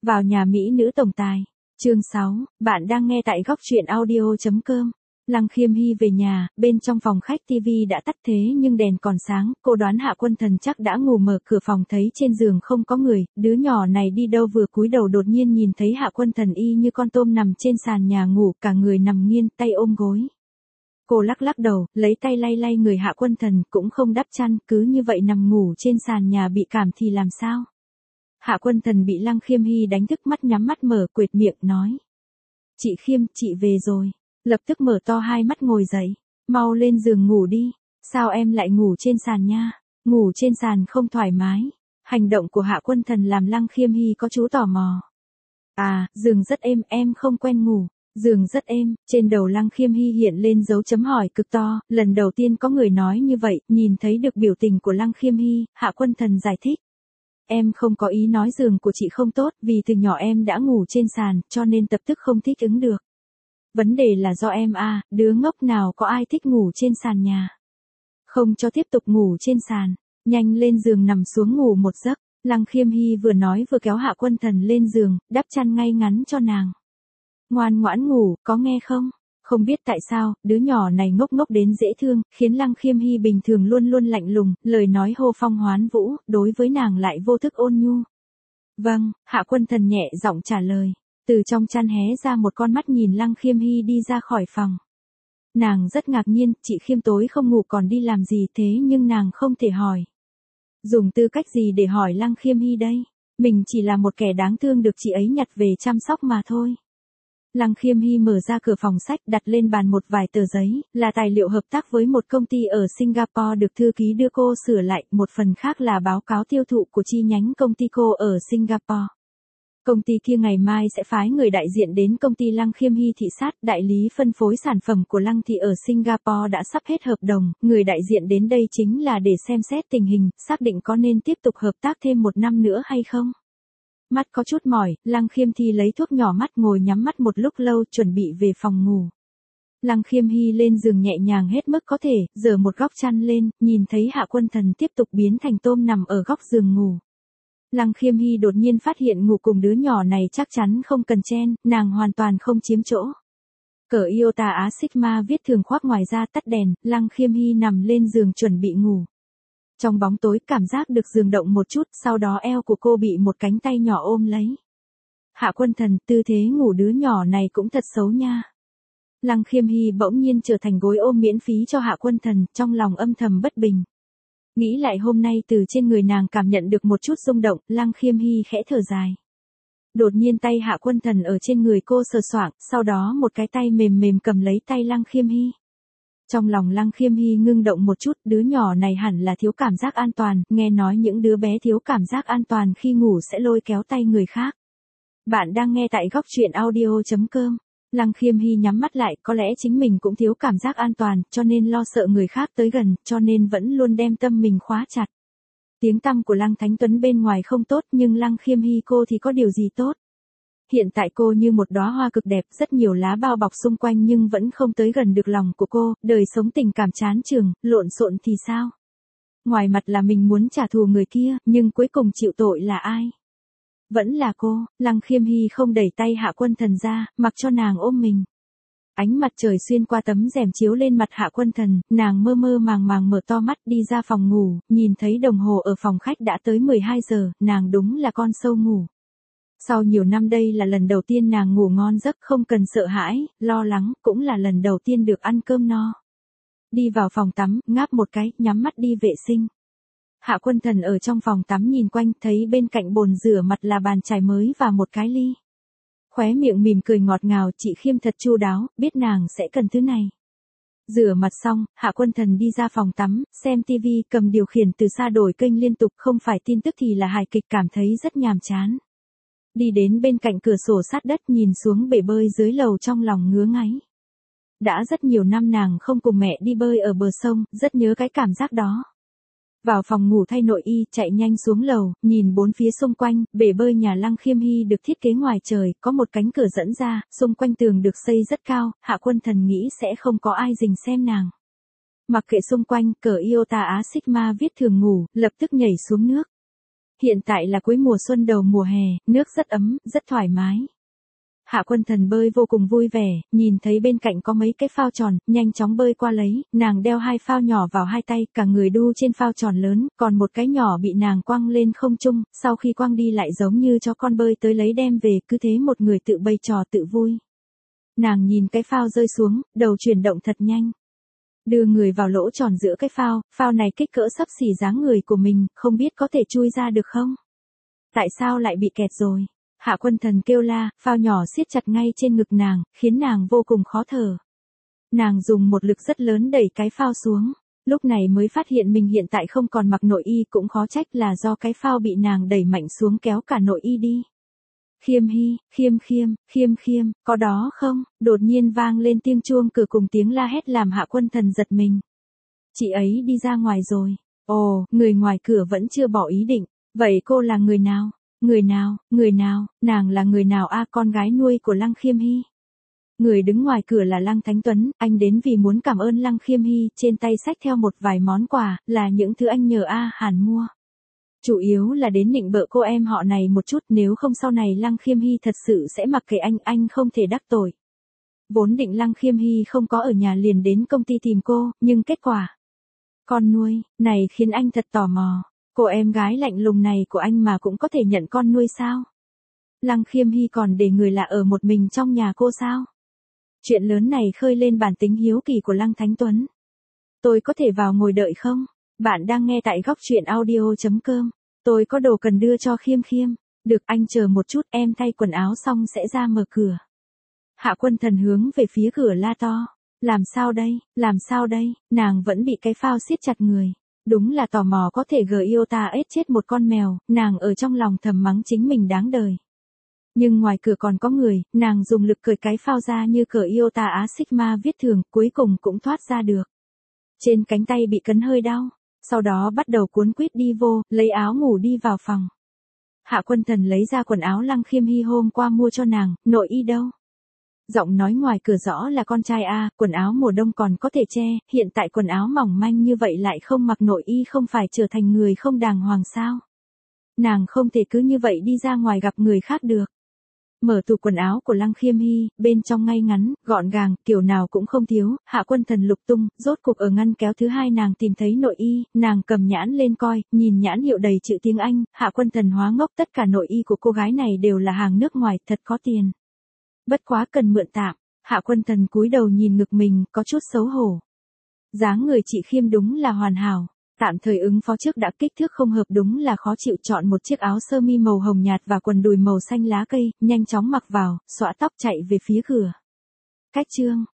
Vào nhà mỹ nữ tổng tài. Chương 6, bạn đang nghe tại góc truyện audio.com. Lăng Khiêm Hy về nhà, bên trong phòng khách tivi đã tắt thế nhưng đèn còn sáng, cô đoán Hạ Quân Thần chắc đã ngủ, mở cửa phòng thấy trên giường không có người, đứa nhỏ này đi đâu, vừa cúi đầu đột nhiên nhìn thấy Hạ Quân Thần y như con tôm nằm trên sàn nhà ngủ, cả người nằm nghiêng, tay ôm gối. Cô lắc lắc đầu, lấy tay lay lay người Hạ Quân Thần, cũng không đắp chăn, cứ như vậy nằm ngủ trên sàn nhà, bị cảm thì làm sao? Hạ Quân Thần bị Lăng Khiêm Hy đánh thức, mắt nhắm mắt mở, quệt miệng nói: "Chị Khiêm, chị về rồi." Lập tức mở to hai mắt ngồi dậy: "Mau lên giường ngủ đi." "Sao em lại ngủ trên sàn nha?" "Ngủ trên sàn không thoải mái." Hành động của Hạ Quân Thần làm Lăng Khiêm Hy có chú tò mò. "À, giường rất êm, em không quen ngủ." "Giường rất êm." Trên đầu Lăng Khiêm Hy hiện lên dấu chấm hỏi cực to, lần đầu tiên có người nói như vậy. Nhìn thấy được biểu tình của Lăng Khiêm Hy, Hạ Quân Thần giải thích: "Em không có ý nói giường của chị không tốt, vì từ nhỏ em đã ngủ trên sàn, cho nên tập tức không thích ứng được. Vấn đề là do em à, đứa ngốc nào có ai thích ngủ trên sàn nhà. Không cho tiếp tục ngủ trên sàn, nhanh lên giường nằm xuống ngủ một giấc." Lăng Khiêm Hy vừa nói vừa kéo Hạ Quân Thần lên giường, đắp chăn ngay ngắn cho nàng. "Ngoan ngoãn ngủ, có nghe không?" Không biết tại sao, đứa nhỏ này ngốc ngốc đến dễ thương, khiến Lăng Khiêm Hy bình thường luôn luôn lạnh lùng, lời nói hô phong hoán vũ, đối với nàng lại vô thức ôn nhu. "Vâng." Hạ Quân Thần nhẹ giọng trả lời. Từ trong chăn hé ra một con mắt nhìn Lăng Khiêm Hy đi ra khỏi phòng. Nàng rất ngạc nhiên, chị Khiêm tối không ngủ còn đi làm gì thế, nhưng nàng không thể hỏi. Dùng tư cách gì để hỏi Lăng Khiêm Hy đây? Mình chỉ là một kẻ đáng thương được chị ấy nhặt về chăm sóc mà thôi. Lăng Khiêm Hy mở ra cửa phòng sách, đặt lên bàn một vài tờ giấy, là tài liệu hợp tác với một công ty ở Singapore được thư ký đưa cô sửa lại, một phần khác là báo cáo tiêu thụ của chi nhánh công ty cô ở Singapore. Công ty kia ngày mai sẽ phái người đại diện đến công ty Lăng Khiêm Hy thị sát, đại lý phân phối sản phẩm của Lăng thị ở Singapore đã sắp hết hợp đồng, người đại diện đến đây chính là để xem xét tình hình, xác định có nên tiếp tục hợp tác thêm một năm nữa hay không. Mắt có chút mỏi, Lăng Khiêm Hy lấy thuốc nhỏ mắt, ngồi nhắm mắt một lúc lâu, chuẩn bị về phòng ngủ. Lăng Khiêm Hy lên giường nhẹ nhàng hết mức có thể, giở một góc chăn lên, nhìn thấy Hạ Quân Thần tiếp tục biến thành tôm nằm ở góc giường ngủ. Lăng Khiêm Hy đột nhiên phát hiện ngủ cùng đứa nhỏ này chắc chắn không cần chen, nàng hoàn toàn không chiếm chỗ. Cởi Iota Á Sigma viết thường khoác ngoài ra, tắt đèn, Lăng Khiêm Hy nằm lên giường chuẩn bị ngủ. Trong bóng tối cảm giác được giường động một chút, sau đó eo của cô bị một cánh tay nhỏ ôm lấy. "Hạ Quân Thần, tư thế ngủ đứa nhỏ này cũng thật xấu nha." Lăng Khiêm Hy bỗng nhiên trở thành gối ôm miễn phí cho Hạ Quân Thần, trong lòng âm thầm bất bình. Nghĩ lại hôm nay từ trên người nàng cảm nhận được một chút rung động, Lăng Khiêm Hy khẽ thở dài. Đột nhiên tay Hạ Quân Thần ở trên người cô sờ soạng, sau đó một cái tay mềm mềm cầm lấy tay Lăng Khiêm Hy. Trong lòng Lăng Khiêm Hy ngưng động một chút, đứa nhỏ này hẳn là thiếu cảm giác an toàn, nghe nói những đứa bé thiếu cảm giác an toàn khi ngủ sẽ lôi kéo tay người khác. Bạn đang nghe tại góc truyện audio.com. Lăng Khiêm Hy nhắm mắt lại, có lẽ chính mình cũng thiếu cảm giác an toàn, cho nên lo sợ người khác tới gần, cho nên vẫn luôn đem tâm mình khóa chặt. Tiếng tăm của Lăng Thánh Tuấn bên ngoài không tốt, nhưng Lăng Khiêm Hy cô thì có điều gì tốt? Hiện tại cô như một đóa hoa cực đẹp, rất nhiều lá bao bọc xung quanh nhưng vẫn không tới gần được lòng của cô, đời sống tình cảm chán chường, lộn xộn thì sao? Ngoài mặt là mình muốn trả thù người kia, nhưng cuối cùng chịu tội là ai? Vẫn là cô. Lăng Khiêm Hy không đẩy tay Hạ Quân Thần ra, mặc cho nàng ôm mình. Ánh mặt trời xuyên qua tấm rèm chiếu lên mặt Hạ Quân Thần, nàng mơ mơ màng màng mở to mắt đi ra phòng ngủ, nhìn thấy đồng hồ ở phòng khách đã tới 12 giờ, nàng đúng là con sâu ngủ. Sau nhiều năm đây là lần đầu tiên nàng ngủ ngon giấc, không cần sợ hãi, lo lắng, cũng là lần đầu tiên được ăn cơm no. Đi vào phòng tắm, ngáp một cái, nhắm mắt đi vệ sinh. Hạ Quân Thần ở trong phòng tắm nhìn quanh, thấy bên cạnh bồn rửa mặt là bàn chải mới và một cái ly. Khóe miệng mỉm cười ngọt ngào, chị Khiêm thật chu đáo, biết nàng sẽ cần thứ này. Rửa mặt xong, Hạ Quân Thần đi ra phòng tắm, xem tivi, cầm điều khiển từ xa đổi kênh liên tục, không phải tin tức thì là hài kịch, cảm thấy rất nhàm chán. Đi đến bên cạnh cửa sổ sát đất, nhìn xuống bể bơi dưới lầu, trong lòng ngứa ngáy. Đã rất nhiều năm nàng không cùng mẹ đi bơi ở bờ sông, rất nhớ cái cảm giác đó. Vào phòng ngủ thay nội y, chạy nhanh xuống lầu, nhìn bốn phía xung quanh, bể bơi nhà Lăng Khiêm Hy được thiết kế ngoài trời, có một cánh cửa dẫn ra, xung quanh tường được xây rất cao, Hạ Quân Thần nghĩ sẽ không có ai rình xem nàng. Mặc kệ xung quanh, cởi Iota Á Sigma viết thường ngủ, lập tức nhảy xuống nước. Hiện tại là cuối mùa xuân đầu mùa hè, nước rất ấm, rất thoải mái. Hạ Quân Thần bơi vô cùng vui vẻ, nhìn thấy bên cạnh có mấy cái phao tròn, nhanh chóng bơi qua lấy, nàng đeo 2 phao nhỏ vào 2 tay, cả người đu trên phao tròn lớn, còn một cái nhỏ bị nàng quăng lên không trung, sau khi quăng đi lại giống như cho con bơi tới lấy đem về, cứ thế một người tự bày trò tự vui. Nàng nhìn cái phao rơi xuống, đầu chuyển động thật nhanh. Đưa người vào lỗ tròn giữa cái phao này kích cỡ xấp xỉ dáng người của mình, không biết có thể chui ra được không? Tại sao lại bị kẹt rồi? Hạ Quân Thần kêu la, phao nhỏ siết chặt ngay trên ngực nàng, khiến nàng vô cùng khó thở. Nàng dùng một lực rất lớn đẩy cái phao xuống, lúc này mới phát hiện mình hiện tại không còn mặc nội y, cũng khó trách là do cái phao bị nàng đẩy mạnh xuống kéo cả nội y đi. Khiêm Hy, Khiêm, có đó không? Đột nhiên vang lên tiếng chuông cửa cùng tiếng la hét làm Hạ Quân Thần giật mình. Chị ấy đi ra ngoài rồi. Ồ, người ngoài cửa vẫn chưa bỏ ý định. Vậy cô là người nào? Người nào, nàng là người nào a? Con gái nuôi của Lăng Khiêm Hy. Người đứng ngoài cửa là Lăng Thánh Tuấn, anh đến vì muốn cảm ơn Lăng Khiêm Hy, trên tay xách theo một vài món quà, là những thứ anh nhờ A Hàn mua. Chủ yếu là đến nịnh bợ cô em họ này một chút, nếu không sau này Lăng Khiêm Hy thật sự sẽ mặc kệ anh không thể đắc tội. Vốn định Lăng Khiêm Hy không có ở nhà liền đến công ty tìm cô, nhưng kết quả. Con nuôi, này khiến anh thật tò mò. Cô em gái lạnh lùng này của anh mà cũng có thể nhận con nuôi sao? Lăng Khiêm Hy còn để người lạ ở một mình trong nhà cô sao? Chuyện lớn này khơi lên bản tính hiếu kỳ của Lăng Thánh Tuấn. Tôi có thể vào ngồi đợi không? Bạn đang nghe tại góc truyện audio.com. Tôi có đồ cần đưa cho Khiêm. Được, anh chờ một chút, em thay quần áo xong sẽ ra mở cửa. Hạ Quân Thần hướng về phía cửa la to. Làm sao đây, nàng vẫn bị cái phao siết chặt người. Đúng là tò mò có thể Iota ết chết một con mèo, nàng ở trong lòng thầm mắng chính mình đáng đời. Nhưng ngoài cửa còn có người, nàng dùng lực cởi cái phao ra như cởi Iota Á Sigma viết thường, cuối cùng cũng thoát ra được. Trên cánh tay bị cấn hơi đau, sau đó bắt đầu cuốn quýt đi vô, lấy áo ngủ đi vào phòng. Hạ Quân Thần lấy ra quần áo Lăng Khiêm Hy hôm qua mua cho nàng, nội y đâu? Giọng nói ngoài cửa rõ là con trai a, quần áo mùa đông còn có thể che, hiện tại quần áo mỏng manh như vậy lại không mặc nội y không phải trở thành người không đàng hoàng sao? Nàng không thể cứ như vậy đi ra ngoài gặp người khác được. Mở tủ quần áo của Lăng Khiêm Hy, bên trong ngay ngắn, gọn gàng, kiểu nào cũng không thiếu, Hạ Quân Thần lục tung, rốt cục ở ngăn kéo thứ 2 nàng tìm thấy nội y, nàng cầm nhãn lên coi, nhìn nhãn hiệu đầy chữ tiếng Anh, Hạ Quân Thần hóa ngốc, tất cả nội y của cô gái này đều là hàng nước ngoài, thật có tiền. Bất quá cần mượn tạm, Hạ Quân Thần cúi đầu nhìn ngực mình, có chút xấu hổ. Dáng người chị Khiêm đúng là hoàn hảo, tạm thời ứng phó trước đã, kích thước không hợp đúng là khó chịu, chọn một chiếc áo sơ mi màu hồng nhạt và quần đùi màu xanh lá cây, nhanh chóng mặc vào, xõa tóc chạy về phía cửa. Cách chương